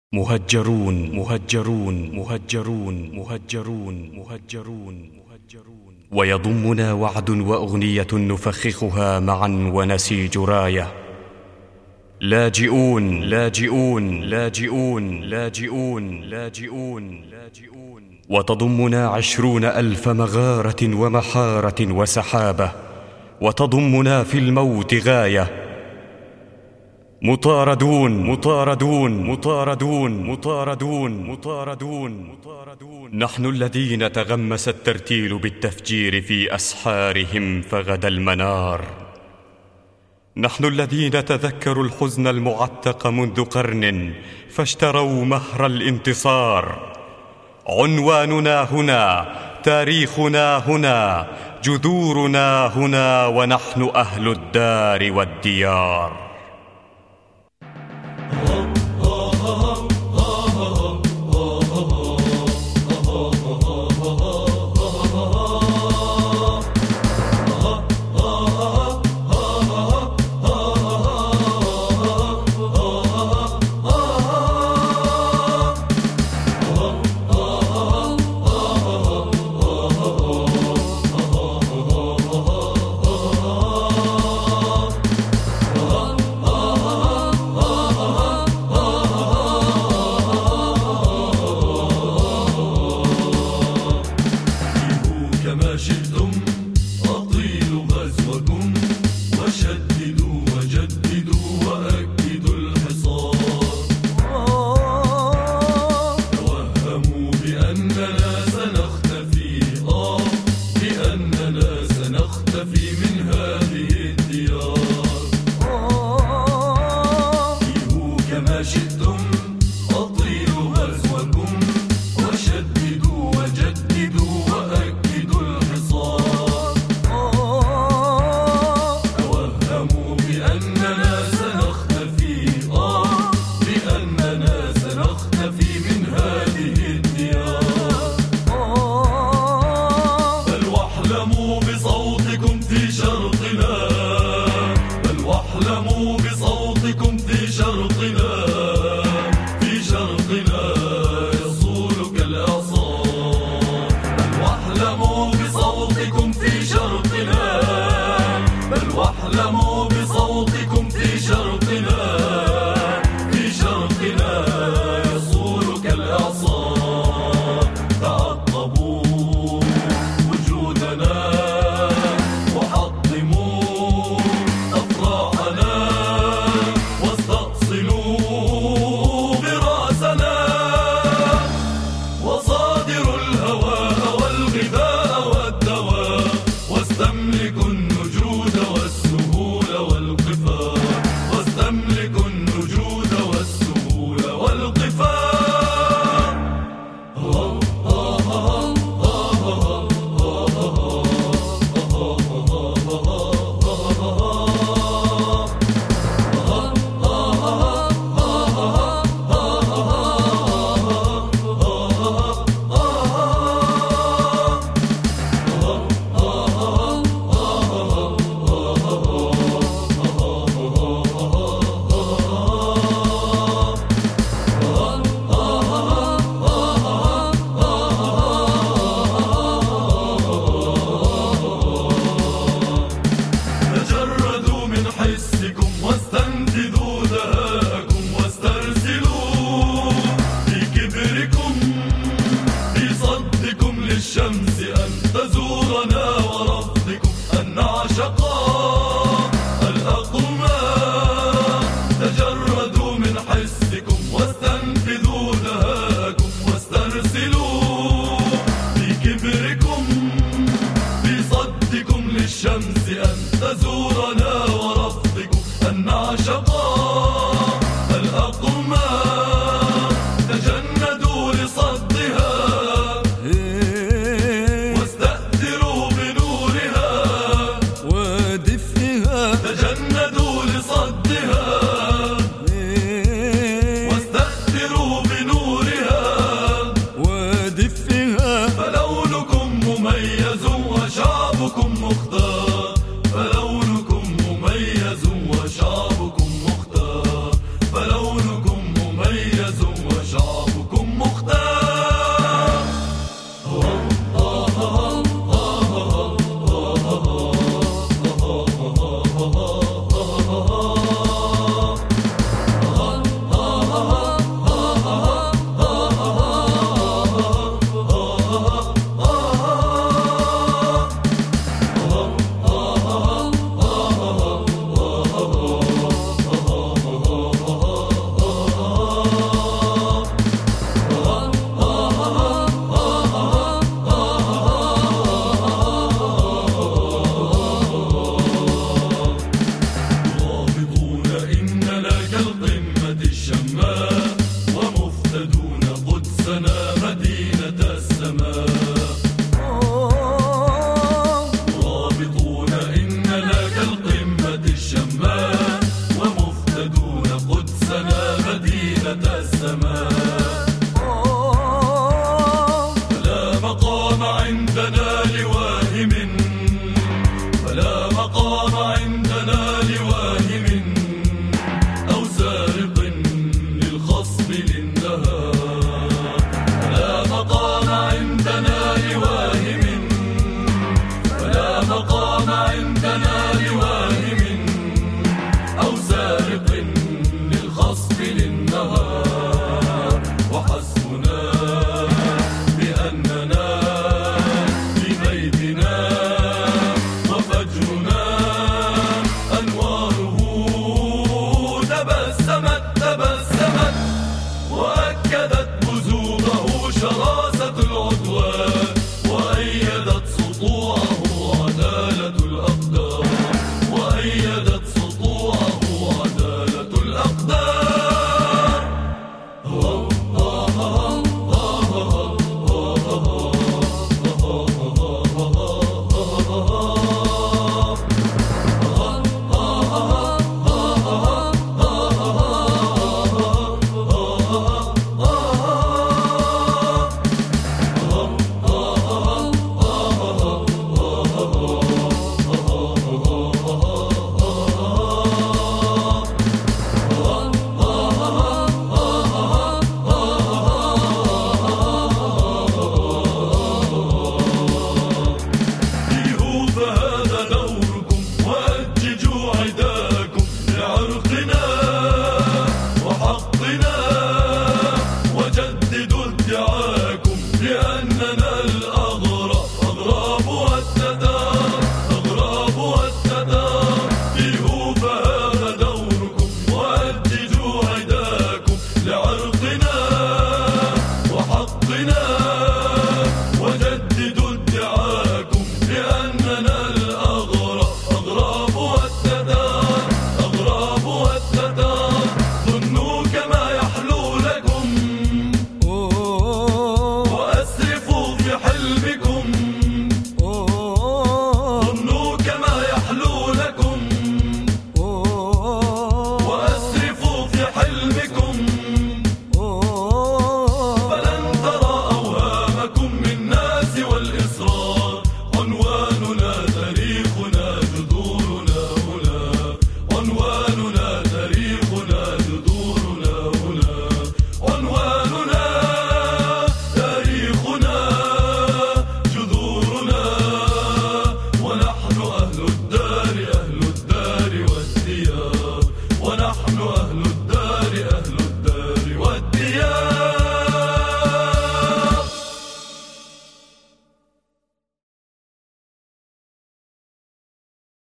مهجرون مهجرون مهجرون مهجرون مهجرون ويضمنا وعد وأغنية نفخخها معا ونسيج راية. لاجئون لاجئون لاجئون لاجئون لاجئون وتضمنا 20,000 مغارة ومحارة وسحابة، وتضمنا في الموت غاية. مطاردون مطاردون مطاردون مطاردون مطاردون نحن الذين تغمس الترتيل بالتفجير في أسحارهم فغدا المنار. نحن الذين تذكروا الحزن المعتق منذ قرن فاشتروا مهر الانتصار. عنواننا هنا، تاريخنا هنا، جذورنا هنا، ونحن أهل الدار والديار. كما شئتم أطيلوا غزوكم وشددوا وجددوا وأكدوا الحصار. توهموا بأننا سنختفي، بأننا سنختفي من هذه الديار. فيهوا كما شئتم أطيلوا غزوكم وشددوا وجددوا وأكدوا الحصار. توهموا بأننا سنختفي، بأننا سنختفي من هذه الديار. بل واحلموا بصوتكم في شرقنا، بل واحلموا بصوتكم في شرقنا. الشماء ومفتدون قدسنا مدينة السماء. مرابطون إننا كالقمة الشماء ومفتدون قدسنا مدينة السماء. فلا مقام عندنا لواهم، فلا مقام عندنا لواهم أو سارق للخصب للنهار. فلا مقام عندنا لواهم، فلا مقام عندنا لواهم أو سارق للخصب للنهار. وحسبنا بأننا في بيتنا وفجرنا أنواره تبسمت تبسمت وأكدت بزوغه شراسة العدوان وأيدت سطوعه عدالة الأقدار، وأيدت سطوعه عدالة الأقدار. فهذا دوركم وأججوا عداكم لعرقنا وحقنا.